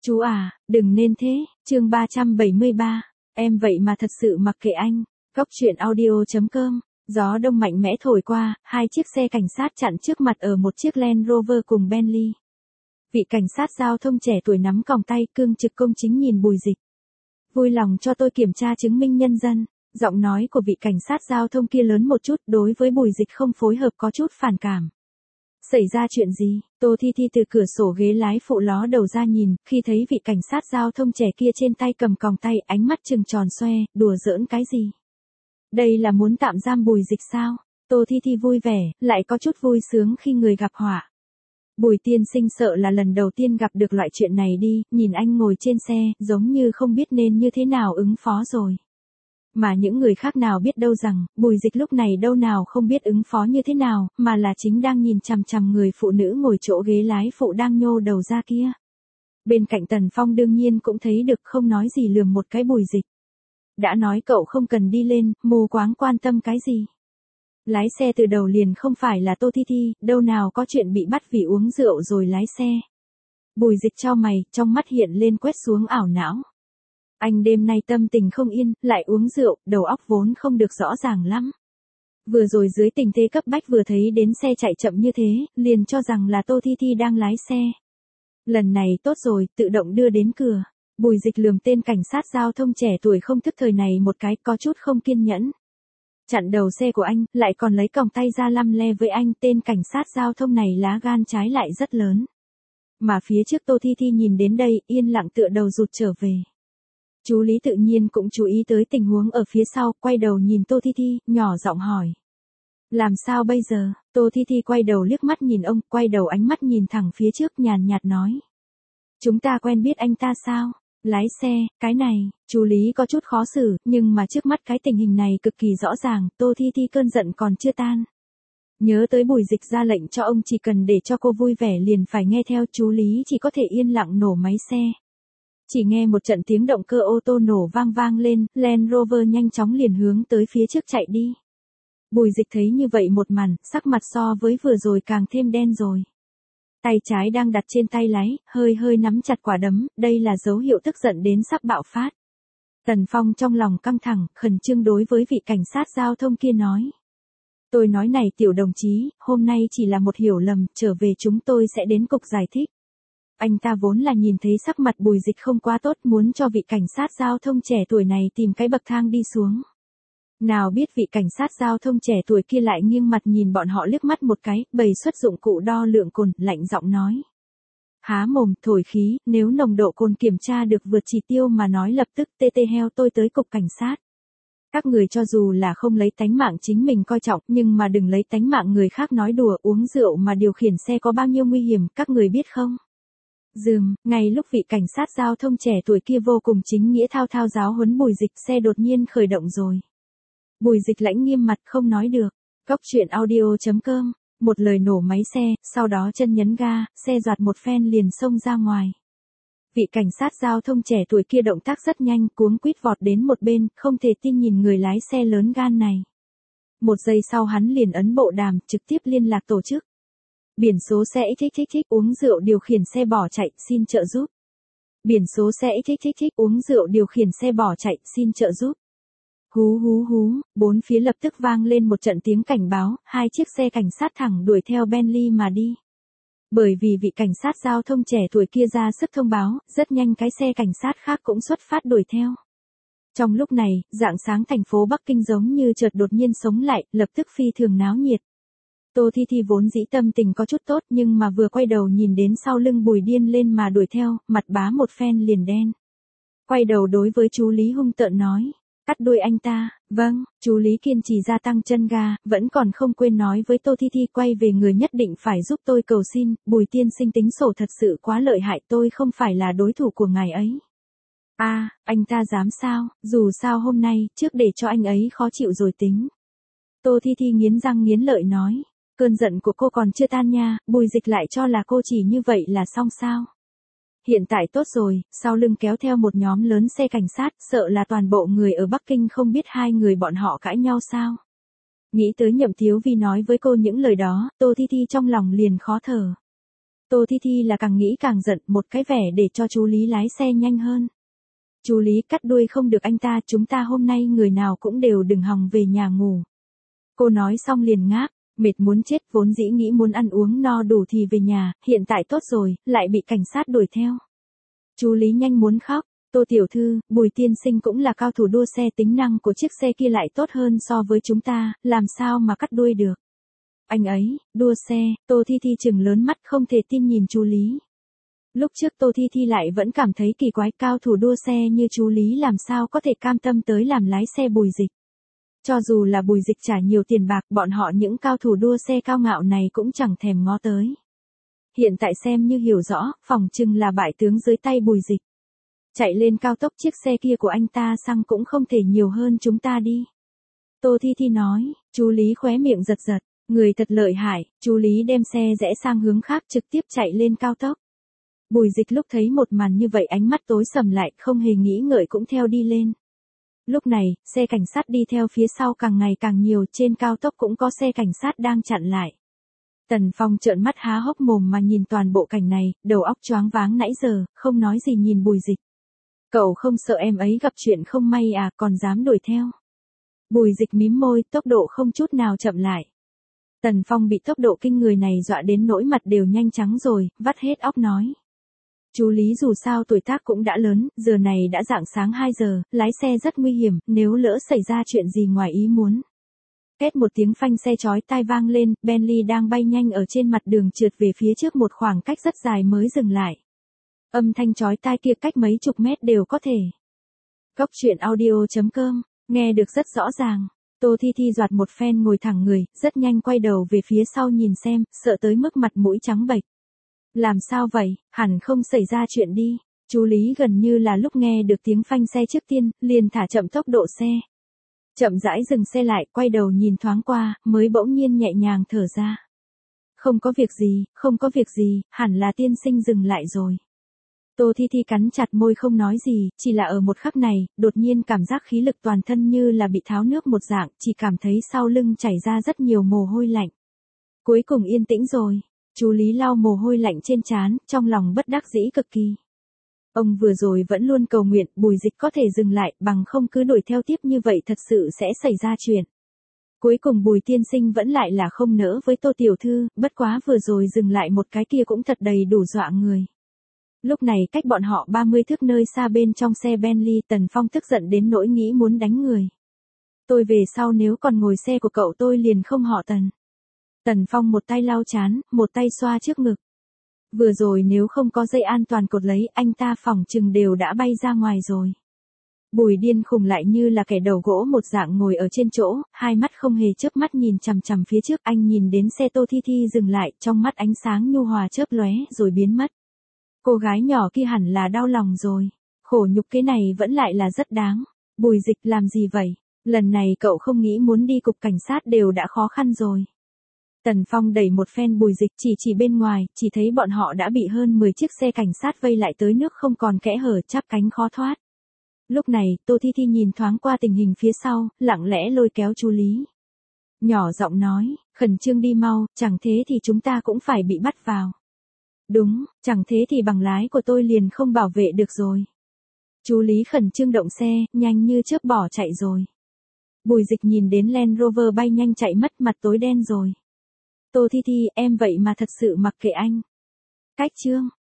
Chú à, đừng nên thế, chương 373, em vậy mà thật sự mặc kệ anh. Góc truyện audio.com, gió đông mạnh mẽ thổi qua, hai chiếc xe cảnh sát chặn trước mặt ở một chiếc Land Rover cùng Bentley. Vị cảnh sát giao thông trẻ tuổi nắm còng tay cương trực công chính nhìn Bùi Dịch. Vui lòng cho tôi kiểm tra chứng minh nhân dân. Giọng nói của vị cảnh sát giao thông kia lớn một chút, đối với Bùi Dịch không phối hợp có chút phản cảm. Xảy ra chuyện gì? Tô Thi Thi từ cửa sổ ghế lái phụ ló đầu ra nhìn, khi thấy vị cảnh sát giao thông trẻ kia trên tay cầm còng tay, ánh mắt trừng tròn xoe, đùa giỡn cái gì? Đây là muốn tạm giam Bùi Dịch sao? Tô Thi Thi vui vẻ, lại có chút vui sướng khi người gặp họa. Bùi tiên sinh sợ là lần đầu tiên gặp được loại chuyện này đi, nhìn anh ngồi trên xe, giống như không biết nên như thế nào ứng phó rồi. Mà những người khác nào biết đâu rằng, Bùi Dịch lúc này đâu nào không biết ứng phó như thế nào, mà là chính đang nhìn chằm chằm người phụ nữ ngồi chỗ ghế lái phụ đang nhô đầu ra kia. Bên cạnh Tần Phong đương nhiên cũng thấy được, không nói gì lườm một cái Bùi Dịch. Đã nói cậu không cần đi lên, mù quáng quan tâm cái gì. Lái xe từ đầu liền không phải là Tô Thi Thi, đâu nào có chuyện bị bắt vì uống rượu rồi lái xe. Bùi Dịch chau mày, trong mắt hiện lên quét xuống ảo não. Anh đêm nay tâm tình không yên, lại uống rượu, đầu óc vốn không được rõ ràng lắm. Vừa rồi dưới tình thế cấp bách vừa thấy đến xe chạy chậm như thế, liền cho rằng là Tô Thi Thi đang lái xe. Lần này tốt rồi, tự động đưa đến cửa. Bùi Dịch lườm tên cảnh sát giao thông trẻ tuổi không thức thời này một cái, có chút không kiên nhẫn. Chặn đầu xe của anh, lại còn lấy còng tay ra lăm le với anh, tên cảnh sát giao thông này lá gan trái lại rất lớn. Mà phía trước Tô Thi Thi nhìn đến đây, yên lặng tựa đầu rụt trở về. Chú Lý tự nhiên cũng chú ý tới tình huống ở phía sau, quay đầu nhìn Tô Thi Thi, nhỏ giọng hỏi. Làm sao bây giờ? Tô Thi Thi quay đầu liếc mắt nhìn ông, quay đầu ánh mắt nhìn thẳng phía trước, nhàn nhạt nói. Chúng ta quen biết anh ta sao? Lái xe, cái này, chú Lý có chút khó xử, nhưng mà trước mắt cái tình hình này cực kỳ rõ ràng, Tô Thi Thi cơn giận còn chưa tan. Nhớ tới Bùi Dịch ra lệnh cho ông chỉ cần để cho cô vui vẻ liền phải nghe theo, chú Lý chỉ có thể yên lặng nổ máy xe. Chỉ nghe một trận tiếng động cơ ô tô nổ vang vang lên, Land Rover nhanh chóng liền hướng tới phía trước chạy đi. Bùi Dịch thấy như vậy một màn, sắc mặt so với vừa rồi càng thêm đen rồi. Tay trái đang đặt trên tay lái, hơi hơi nắm chặt quả đấm, đây là dấu hiệu tức giận đến sắp bạo phát. Tần Phong trong lòng căng thẳng, khẩn trương đối với vị cảnh sát giao thông kia nói. Tôi nói này tiểu đồng chí, hôm nay chỉ là một hiểu lầm, trở về chúng tôi sẽ đến cục giải thích. Anh ta vốn là nhìn thấy sắc mặt Bùi Dịch không quá tốt, muốn cho vị cảnh sát giao thông trẻ tuổi này tìm cái bậc thang đi xuống. Nào biết vị cảnh sát giao thông trẻ tuổi kia lại nghiêng mặt nhìn bọn họ liếc mắt một cái, bày xuất dụng cụ đo lượng cồn, lạnh giọng nói. Há mồm, thổi khí, nếu nồng độ cồn kiểm tra được vượt chỉ tiêu mà nói lập tức tê heo tôi tới cục cảnh sát. Các người cho dù là không lấy tánh mạng chính mình coi trọng, nhưng mà đừng lấy tánh mạng người khác nói đùa, uống rượu mà điều khiển xe có bao nhiêu nguy hiểm, các người biết không? Ngay lúc vị cảnh sát giao thông trẻ tuổi kia vô cùng chính nghĩa thao thao giáo huấn Bùi Dịch, xe đột nhiên khởi động rồi. Bùi Dịch lãnh nghiêm mặt không nói được. Góc truyện audio.com, một lời nổ máy xe, sau đó chân nhấn ga, xe giạt một phen liền xông ra ngoài. Vị cảnh sát giao thông trẻ tuổi kia động tác rất nhanh, cuống quýt vọt đến một bên, không thể tin nhìn người lái xe lớn gan này. Một giây sau hắn liền ấn bộ đàm, trực tiếp liên lạc tổ chức. Biển số xe XXX uống rượu điều khiển xe bỏ chạy, xin trợ giúp. Biển số xe XXX uống rượu điều khiển xe bỏ chạy, xin trợ giúp. Hú hú hú, bốn phía lập tức vang lên một trận tiếng cảnh báo, hai chiếc xe cảnh sát thẳng đuổi theo Bentley mà đi. Bởi vì vị cảnh sát giao thông trẻ tuổi kia ra sức thông báo, rất nhanh cái xe cảnh sát khác cũng xuất phát đuổi theo. Trong lúc này, rạng sáng thành phố Bắc Kinh giống như chợt đột nhiên sống lại, lập tức phi thường náo nhiệt. Tô Thi Thi vốn dĩ tâm tình có chút tốt, nhưng mà vừa quay đầu nhìn đến sau lưng Bùi điên lên mà đuổi theo, mặt bá một phen liền đen. Quay đầu đối với chú Lý hung tợn nói. Cắt đuôi anh ta. Vâng, chú Lý kiên trì gia tăng chân ga, vẫn còn không quên nói với Tô Thi Thi quay về người nhất định phải giúp tôi cầu xin, Bùi tiên sinh tính sổ thật sự quá lợi hại, tôi không phải là đối thủ của ngài ấy. Anh ta dám sao, dù sao hôm nay, trước để cho anh ấy khó chịu rồi tính. Tô Thi Thi nghiến răng nghiến lợi nói, cơn giận của cô còn chưa tan nha, Bùi Dịch lại cho là cô chỉ như vậy là xong sao. Hiện tại tốt rồi, sau lưng kéo theo một nhóm lớn xe cảnh sát, sợ là toàn bộ người ở Bắc Kinh không biết hai người bọn họ cãi nhau sao. Nghĩ tới Nhậm Thiếu Vi nói với cô những lời đó, Tô Thi Thi trong lòng liền khó thở. Tô Thi Thi là càng nghĩ càng giận, một cái vẻ để cho chú Lý lái xe nhanh hơn. Chú Lý cắt đuôi không được anh ta, chúng ta hôm nay người nào cũng đều đừng hòng về nhà ngủ. Cô nói xong liền ngáp, mệt muốn chết, vốn dĩ nghĩ muốn ăn uống no đủ thì về nhà, hiện tại tốt rồi, lại bị cảnh sát đuổi theo. Chú Lý nhanh muốn khóc. Tô tiểu thư, Bùi tiên sinh cũng là cao thủ đua xe, tính năng của chiếc xe kia lại tốt hơn so với chúng ta, làm sao mà cắt đuôi được. Anh ấy, đua xe, Tô Thi Thi trừng lớn mắt không thể tin nhìn chú Lý. Lúc trước Tô Thi Thi lại vẫn cảm thấy kỳ quái, cao thủ đua xe như chú Lý làm sao có thể cam tâm tới làm lái xe Bùi Dịch. Cho dù là Bùi Dịch trả nhiều tiền bạc, bọn họ những cao thủ đua xe cao ngạo này cũng chẳng thèm ngó tới. Hiện tại xem như hiểu rõ, phỏng chừng là bại tướng dưới tay Bùi Dịch. Chạy lên cao tốc, chiếc xe kia của anh ta xăng cũng không thể nhiều hơn chúng ta đi. Tô Thi Thi nói, chú Lý khóe miệng giật giật, người thật lợi hại, chú Lý đem xe rẽ sang hướng khác trực tiếp chạy lên cao tốc. Bùi Dịch lúc thấy một màn như vậy ánh mắt tối sầm lại, không hề nghĩ ngợi cũng theo đi lên. Lúc này, xe cảnh sát đi theo phía sau càng ngày càng nhiều, trên cao tốc cũng có xe cảnh sát đang chặn lại. Tần Phong trợn mắt há hốc mồm mà nhìn toàn bộ cảnh này, đầu óc choáng váng nãy giờ, không nói gì nhìn Bùi Dịch. Cậu không sợ em ấy gặp chuyện không may à, còn dám đuổi theo. Bùi Dịch mím môi, tốc độ không chút nào chậm lại. Tần Phong bị tốc độ kinh người này dọa đến nỗi mặt đều nhanh trắng rồi, vắt hết óc nói. Chú Lý dù sao tuổi tác cũng đã lớn, giờ này đã rạng sáng 2 giờ, lái xe rất nguy hiểm, nếu lỡ xảy ra chuyện gì ngoài ý muốn. Két một tiếng phanh xe chói tai vang lên, Bentley đang bay nhanh ở trên mặt đường trượt về phía trước một khoảng cách rất dài mới dừng lại. Âm thanh chói tai kia cách mấy chục mét đều có thể. Góc truyện audio.com, nghe được rất rõ ràng. Tô Thi Thi doạt một phen ngồi thẳng người, rất nhanh quay đầu về phía sau nhìn xem, sợ tới mức mặt mũi trắng bệch. Làm sao vậy, hẳn không xảy ra chuyện đi. Chú Lý gần như là lúc nghe được tiếng phanh xe trước tiên, liền thả chậm tốc độ xe. Chậm rãi dừng xe lại, quay đầu nhìn thoáng qua, mới bỗng nhiên nhẹ nhàng thở ra. Không có việc gì, không có việc gì, hẳn là tiên sinh dừng lại rồi. Tô Thi Thi cắn chặt môi không nói gì, chỉ là ở một khắc này, đột nhiên cảm giác khí lực toàn thân như là bị tháo nước một dạng, chỉ cảm thấy sau lưng chảy ra rất nhiều mồ hôi lạnh. Cuối cùng yên tĩnh rồi, chú Lý lau mồ hôi lạnh trên trán, trong lòng bất đắc dĩ cực kỳ. Ông vừa rồi vẫn luôn cầu nguyện Bùi Dịch có thể dừng lại, bằng không cứ đuổi theo tiếp như vậy thật sự sẽ xảy ra chuyện. Cuối cùng Bùi tiên sinh vẫn lại là không nỡ với Tô tiểu thư, bất quá vừa rồi dừng lại một cái kia cũng thật đầy đủ dọa người. Lúc này cách bọn họ 30 thước nơi xa bên trong xe Bentley, Tần Phong tức giận đến nỗi nghĩ muốn đánh người. Tôi về sau nếu còn ngồi xe của cậu tôi liền không họ Tần. Tần Phong một tay lau chán, một tay xoa trước ngực. Vừa rồi nếu không có dây an toàn cột lấy, anh ta phỏng chừng đều đã bay ra ngoài rồi. Bùi điên khùng lại như là kẻ đầu gỗ một dạng ngồi ở trên chỗ, hai mắt không hề chớp mắt nhìn chằm chằm phía trước, anh nhìn đến xe Tô Thi Thi dừng lại, trong mắt ánh sáng nhu hòa chớp lóe rồi biến mất. Cô gái nhỏ kia hẳn là đau lòng rồi. Khổ nhục cái này vẫn lại là rất đáng. Bùi Dịch làm gì vậy? Lần này cậu không nghĩ muốn đi cục cảnh sát đều đã khó khăn rồi. Tần Phong đẩy một phen Bùi Dịch chỉ bên ngoài, chỉ thấy bọn họ đã bị hơn 10 chiếc xe cảnh sát vây lại tới nước không còn kẽ hở, chắp cánh khó thoát. Lúc này, Tô Thi Thi nhìn thoáng qua tình hình phía sau, lặng lẽ lôi kéo chú Lý. Nhỏ giọng nói, khẩn trương đi mau, chẳng thế thì chúng ta cũng phải bị bắt vào. Đúng, chẳng thế thì bằng lái của tôi liền không bảo vệ được rồi. Chú Lý khẩn trương động xe, nhanh như chớp bỏ chạy rồi. Bùi Dịch nhìn đến Land Rover bay nhanh chạy mất, mặt tối đen rồi. Tô Thi Thi, em vậy mà thật sự mặc kệ anh. Cách chương.